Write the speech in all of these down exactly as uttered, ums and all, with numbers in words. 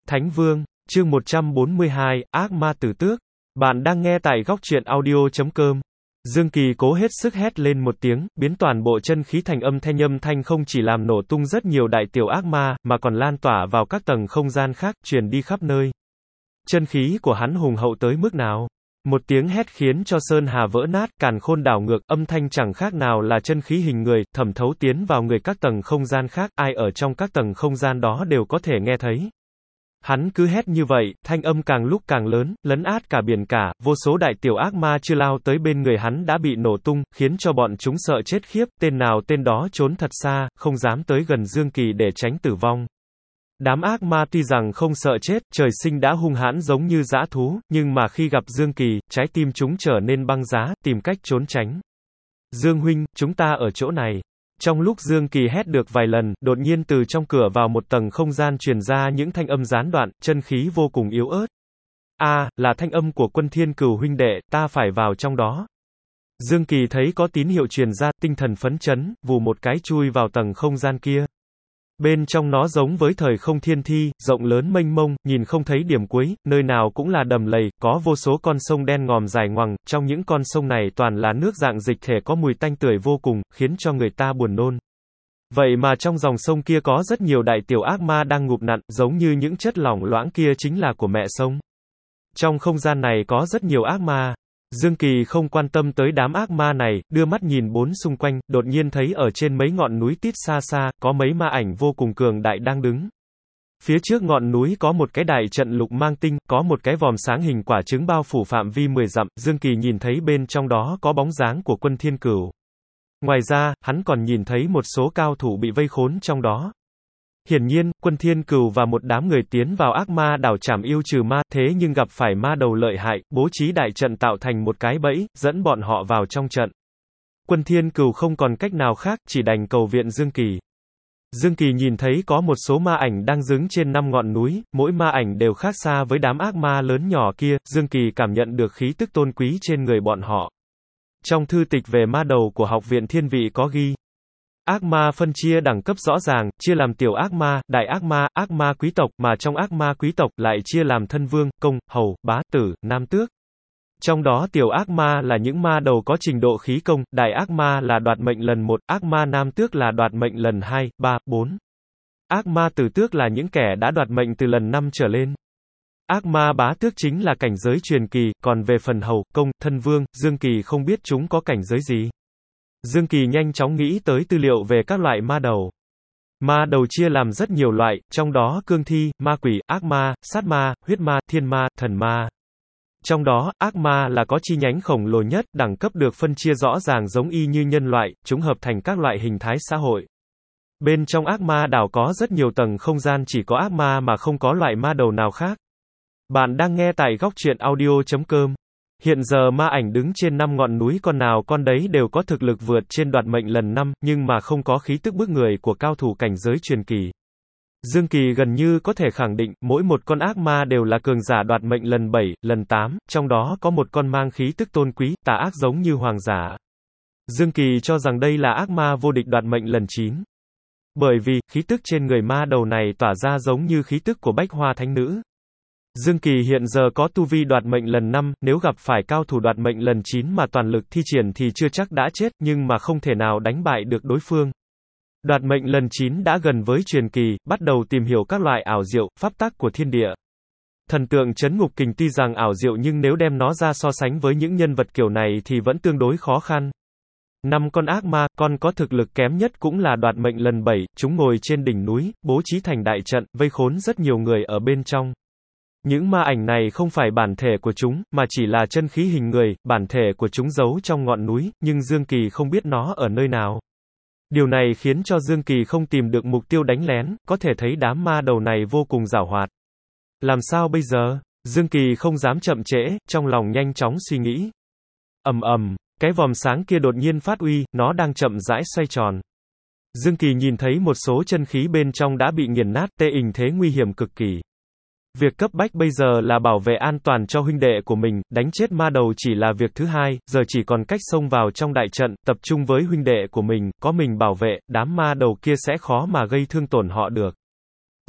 Thánh Vương, chương một trăm bốn mươi hai, Ác Ma Tử Tước. Bạn đang nghe tại góc truyện audio chấm com. Dương Kỳ cố hết sức hét lên một tiếng, biến toàn bộ chân khí thành âm thanh âm thanh không chỉ làm nổ tung rất nhiều đại tiểu ác ma, mà còn lan tỏa vào các tầng không gian khác, truyền đi khắp nơi. Chân khí của hắn hùng hậu tới mức nào? Một tiếng hét khiến cho sơn hà vỡ nát, càn khôn đảo ngược, âm thanh chẳng khác nào là chân khí hình người, thẩm thấu tiến vào người các tầng không gian khác, ai ở trong các tầng không gian đó đều có thể nghe thấy. Hắn cứ hét như vậy, thanh âm càng lúc càng lớn, lấn át cả biển cả, vô số đại tiểu ác ma chưa lao tới bên người hắn đã bị nổ tung, khiến cho bọn chúng sợ chết khiếp, tên nào tên đó trốn thật xa, không dám tới gần Dương Kỳ để tránh tử vong. Đám ác ma tuy rằng không sợ chết, trời sinh đã hung hãn giống như dã thú, nhưng mà khi gặp Dương Kỳ, trái tim chúng trở nên băng giá, tìm cách trốn tránh. Dương huynh, chúng ta ở chỗ này. Trong lúc Dương Kỳ hét được vài lần, đột nhiên từ trong cửa vào một tầng không gian truyền ra những thanh âm gián đoạn, chân khí vô cùng yếu ớt. A, à, là thanh âm của Quân Thiên Cửu huynh đệ, ta phải vào trong đó. Dương Kỳ thấy có tín hiệu truyền ra, tinh thần phấn chấn, vù một cái chui vào tầng không gian kia. Bên trong nó giống với thời không thiên thi, rộng lớn mênh mông, nhìn không thấy điểm cuối, nơi nào cũng là đầm lầy, có vô số con sông đen ngòm dài ngoằng, trong những con sông này toàn là nước dạng dịch thể có mùi tanh tưởi vô cùng, khiến cho người ta buồn nôn. Vậy mà trong dòng sông kia có rất nhiều đại tiểu ác ma đang ngụp nặn, giống như những chất lỏng loãng kia chính là của mẹ sông. Trong không gian này có rất nhiều ác ma. Dương Kỳ không quan tâm tới đám ác ma này, đưa mắt nhìn bốn xung quanh, đột nhiên thấy ở trên mấy ngọn núi tít xa xa, có mấy ma ảnh vô cùng cường đại đang đứng. Phía trước ngọn núi có một cái đại trận lục mang tinh, có một cái vòm sáng hình quả trứng bao phủ phạm vi mười dặm, Dương Kỳ nhìn thấy bên trong đó có bóng dáng của Quân Thiên Cửu. Ngoài ra, hắn còn nhìn thấy một số cao thủ bị vây khốn trong đó. Hiển nhiên, Quân Thiên Cửu và một đám người tiến vào ác ma đảo trảm yêu trừ ma, thế nhưng gặp phải ma đầu lợi hại, bố trí đại trận tạo thành một cái bẫy, dẫn bọn họ vào trong trận. Quân Thiên Cửu không còn cách nào khác, chỉ đành cầu viện Dương Kỳ. Dương Kỳ nhìn thấy có một số ma ảnh đang đứng trên năm ngọn núi, mỗi ma ảnh đều khác xa với đám ác ma lớn nhỏ kia, Dương Kỳ cảm nhận được khí tức tôn quý trên người bọn họ. Trong thư tịch về ma đầu của Học viện Thiên Vị có ghi. Ác ma phân chia đẳng cấp rõ ràng, chia làm tiểu ác ma, đại ác ma, ác ma quý tộc, mà trong ác ma quý tộc lại chia làm thân vương, công, hầu, bá, tử, nam tước. Trong đó tiểu ác ma là những ma đầu có trình độ khí công, đại ác ma là đoạt mệnh lần một, ác ma nam tước là đoạt mệnh lần hai, ba, bốn. Ác ma tử tước là những kẻ đã đoạt mệnh từ lần năm trở lên. Ác ma bá tước chính là cảnh giới truyền kỳ, còn về phần hầu, công, thân vương, Dương Kỳ không biết chúng có cảnh giới gì. Dương Kỳ nhanh chóng nghĩ tới tư liệu về các loại ma đầu. Ma đầu chia làm rất nhiều loại, trong đó cương thi, ma quỷ, ác ma, sát ma, huyết ma, thiên ma, thần ma. Trong đó, ác ma là có chi nhánh khổng lồ nhất, đẳng cấp được phân chia rõ ràng giống y như nhân loại, chúng hợp thành các loại hình thái xã hội. Bên trong ác ma đảo có rất nhiều tầng không gian chỉ có ác ma mà không có loại ma đầu nào khác. Bạn đang nghe tại góc truyện audio chấm com. Hiện giờ ma ảnh đứng trên năm ngọn núi con nào con đấy đều có thực lực vượt trên đoạt mệnh lần năm, nhưng mà không có khí tức bức người của cao thủ cảnh giới truyền kỳ. Dương Kỳ gần như có thể khẳng định, mỗi một con ác ma đều là cường giả đoạt mệnh lần bảy, lần tám, trong đó có một con mang khí tức tôn quý, tà ác giống như hoàng giả. Dương Kỳ cho rằng đây là ác ma vô địch đoạt mệnh lần chín. Bởi vì, khí tức trên người ma đầu này tỏa ra giống như khí tức của Bách Hoa Thánh Nữ. Dương Kỳ hiện giờ có tu vi đoạt mệnh lần năm, nếu gặp phải cao thủ đoạt mệnh lần chín mà toàn lực thi triển thì chưa chắc đã chết, nhưng mà không thể nào đánh bại được đối phương. Đoạt mệnh lần chín đã gần với truyền kỳ, bắt đầu tìm hiểu các loại ảo diệu, pháp tắc của thiên địa. Thần tượng Trấn Ngục Kình tuy rằng ảo diệu nhưng nếu đem nó ra so sánh với những nhân vật kiểu này thì vẫn tương đối khó khăn. Năm con ác ma, con có thực lực kém nhất cũng là đoạt mệnh lần bảy, chúng ngồi trên đỉnh núi, bố trí thành đại trận, vây khốn rất nhiều người ở bên trong. Những ma ảnh này không phải bản thể của chúng, mà chỉ là chân khí hình người, bản thể của chúng giấu trong ngọn núi, nhưng Dương Kỳ không biết nó ở nơi nào. Điều này khiến cho Dương Kỳ không tìm được mục tiêu đánh lén, có thể thấy đám ma đầu này vô cùng giảo hoạt. Làm sao bây giờ? Dương Kỳ không dám chậm trễ, trong lòng nhanh chóng suy nghĩ. Ầm ầm, cái vòm sáng kia đột nhiên phát uy, nó đang chậm rãi xoay tròn. Dương Kỳ nhìn thấy một số chân khí bên trong đã bị nghiền nát, tê hình thế nguy hiểm cực kỳ. Việc cấp bách bây giờ là bảo vệ an toàn cho huynh đệ của mình, đánh chết ma đầu chỉ là việc thứ hai, giờ chỉ còn cách xông vào trong đại trận, tập trung với huynh đệ của mình, có mình bảo vệ, đám ma đầu kia sẽ khó mà gây thương tổn họ được.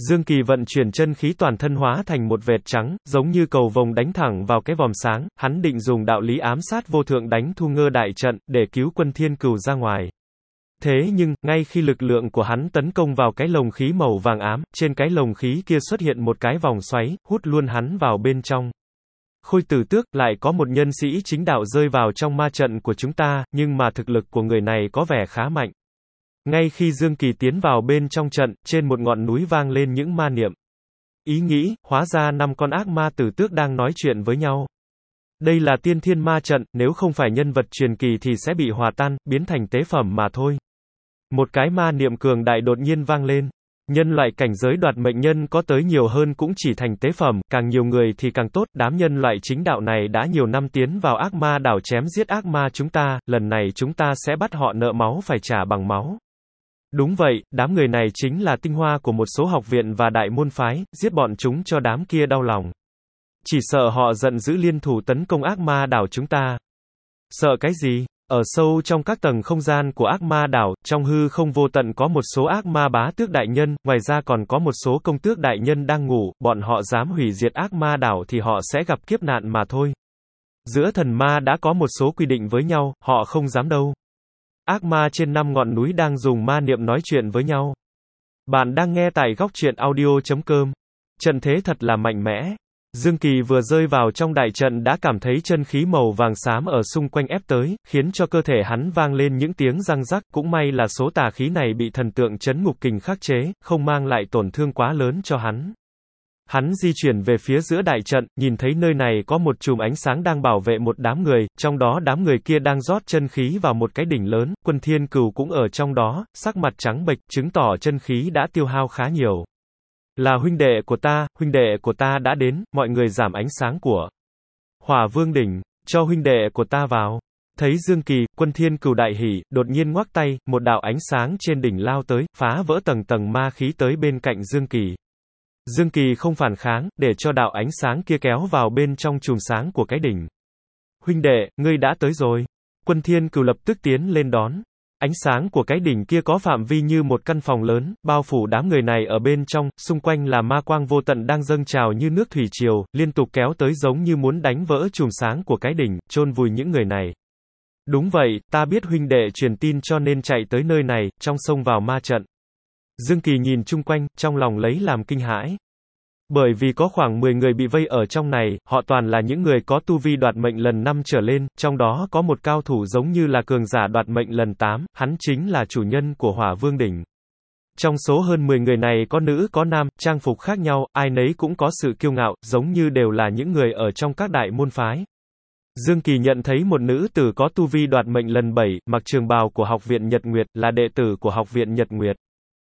Dương Kỳ vận chuyển chân khí toàn thân hóa thành một vệt trắng, giống như cầu vồng đánh thẳng vào cái vòm sáng, hắn định dùng đạo lý ám sát vô thượng đánh thu ngơ đại trận, để cứu quân thiên cừu ra ngoài. Thế nhưng, ngay khi lực lượng của hắn tấn công vào cái lồng khí màu vàng ám, trên cái lồng khí kia xuất hiện một cái vòng xoáy, hút luôn hắn vào bên trong. Khôi Tử Tước, lại có một nhân sĩ chính đạo rơi vào trong ma trận của chúng ta, nhưng mà thực lực của người này có vẻ khá mạnh. Ngay khi Dương Kỳ tiến vào bên trong trận, trên một ngọn núi vang lên những ma niệm. Ý nghĩ, hóa ra năm con ác ma tử tước đang nói chuyện với nhau. Đây là tiên thiên ma trận, nếu không phải nhân vật truyền kỳ thì sẽ bị hòa tan, biến thành tế phẩm mà thôi. Một cái ma niệm cường đại đột nhiên vang lên. Nhân loại cảnh giới đoạt mệnh nhân có tới nhiều hơn cũng chỉ thành tế phẩm, càng nhiều người thì càng tốt, đám nhân loại chính đạo này đã nhiều năm tiến vào ác ma đảo chém giết ác ma chúng ta, lần này chúng ta sẽ bắt họ nợ máu phải trả bằng máu. Đúng vậy, đám người này chính là tinh hoa của một số học viện và đại môn phái, giết bọn chúng cho đám kia đau lòng. Chỉ sợ họ giận dữ liên thủ tấn công ác ma đảo chúng ta. Sợ cái gì? Ở sâu trong các tầng không gian của ác ma đảo, trong hư không vô tận có một số ác ma bá tước đại nhân, ngoài ra còn có một số công tước đại nhân đang ngủ, bọn họ dám hủy diệt ác ma đảo thì họ sẽ gặp kiếp nạn mà thôi. Giữa thần ma đã có một số quy định với nhau, họ không dám đâu. Ác ma trên năm ngọn núi đang dùng ma niệm nói chuyện với nhau. Bạn đang nghe tại góc truyện audio chấm com. Trận thế thật là mạnh mẽ. Dương Kỳ vừa rơi vào trong đại trận đã cảm thấy chân khí màu vàng xám ở xung quanh ép tới, khiến cho cơ thể hắn vang lên những tiếng răng rắc, cũng may là số tà khí này bị thần tượng trấn ngục kình khắc chế, không mang lại tổn thương quá lớn cho hắn. Hắn di chuyển về phía giữa đại trận, nhìn thấy nơi này có một chùm ánh sáng đang bảo vệ một đám người, trong đó đám người kia đang rót chân khí vào một cái đỉnh lớn, quân thiên cừu cũng ở trong đó, sắc mặt trắng bệch, chứng tỏ chân khí đã tiêu hao khá nhiều. Là huynh đệ của ta, huynh đệ của ta đã đến, mọi người giảm ánh sáng của Hỏa Vương đỉnh, cho huynh đệ của ta vào. Thấy Dương Kỳ, quân thiên cừu đại hỉ, đột nhiên ngoắc tay, một đạo ánh sáng trên đỉnh lao tới, phá vỡ tầng tầng ma khí tới bên cạnh Dương Kỳ. Dương Kỳ không phản kháng, để cho đạo ánh sáng kia kéo vào bên trong chùm sáng của cái đỉnh. Huynh đệ, ngươi đã tới rồi. Quân thiên cừu lập tức tiến lên đón. Ánh sáng của cái đỉnh kia có phạm vi như một căn phòng lớn, bao phủ đám người này ở bên trong, xung quanh là ma quang vô tận đang dâng trào như nước thủy triều, liên tục kéo tới giống như muốn đánh vỡ chùm sáng của cái đỉnh, chôn vùi những người này. Đúng vậy, ta biết huynh đệ truyền tin cho nên chạy tới nơi này, trong sông vào ma trận. Dương Kỳ nhìn chung quanh, trong lòng lấy làm kinh hãi. Bởi vì có khoảng mười người bị vây ở trong này, họ toàn là những người có tu vi đoạt mệnh lần năm trở lên, trong đó có một cao thủ giống như là cường giả đoạt mệnh lần tám, hắn chính là chủ nhân của Hỏa Vương đỉnh. Trong số hơn mười người này có nữ có nam, trang phục khác nhau, ai nấy cũng có sự kiêu ngạo, giống như đều là những người ở trong các đại môn phái. Dương Kỳ nhận thấy một nữ tử có tu vi đoạt mệnh lần bảy, mặc trường bào của học viện Nhật Nguyệt, là đệ tử của học viện Nhật Nguyệt.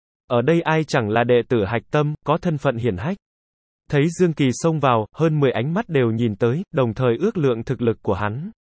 Ở đây ai chẳng là đệ tử hạch tâm, có thân phận hiển hách. Thấy Dương Kỳ xông vào, hơn mười ánh mắt đều nhìn tới, đồng thời ước lượng thực lực của hắn.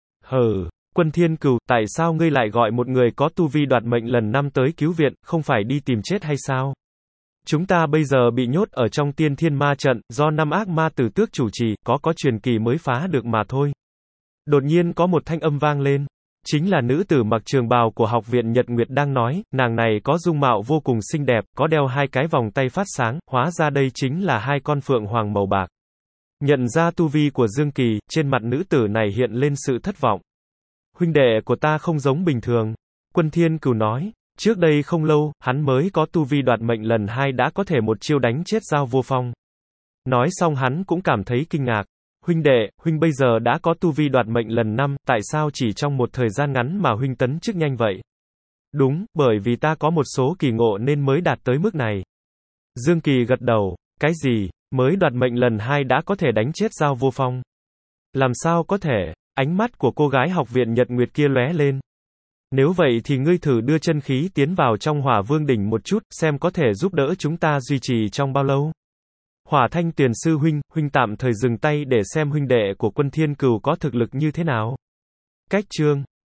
Hừ, quân thiên cừu, tại sao ngươi lại gọi một người có tu vi đoạt mệnh lần năm tới cứu viện, không phải đi tìm chết hay sao? Chúng ta bây giờ bị nhốt ở trong tiên thiên ma trận, do năm ác ma tử tước chủ trì, có có truyền kỳ mới phá được mà thôi. Đột nhiên có một thanh âm vang lên. Chính là nữ tử mặc trường bào của học viện Nhật Nguyệt đang nói, nàng này có dung mạo vô cùng xinh đẹp, có đeo hai cái vòng tay phát sáng, hóa ra đây chính là hai con phượng hoàng màu bạc. Nhận ra tu vi của Dương Kỳ, trên mặt nữ tử này hiện lên sự thất vọng. Huynh đệ của ta không giống bình thường. Quân thiên cừu nói, trước đây không lâu, hắn mới có tu vi đoạt mệnh lần hai đã có thể một chiêu đánh chết Giao Vô Phong. Nói xong hắn cũng cảm thấy kinh ngạc. Huynh đệ, huynh bây giờ đã có tu vi đoạt mệnh lần năm, tại sao chỉ trong một thời gian ngắn mà huynh tấn chức nhanh vậy? Đúng, bởi vì ta có một số kỳ ngộ nên mới đạt tới mức này. Dương Kỳ gật đầu, cái gì, mới đoạt mệnh lần hai đã có thể đánh chết Giao Vô Phong? Làm sao có thể? Ánh mắt của cô gái học viện Nhật Nguyệt kia lóe lên. Nếu vậy thì ngươi thử đưa chân khí tiến vào trong Hỏa Vương đỉnh một chút, xem có thể giúp đỡ chúng ta duy trì trong bao lâu? Hỏa Thanh Tuyền sư huynh, huynh tạm thời dừng tay để xem huynh đệ của quân thiên cừu có thực lực như thế nào. Cách chương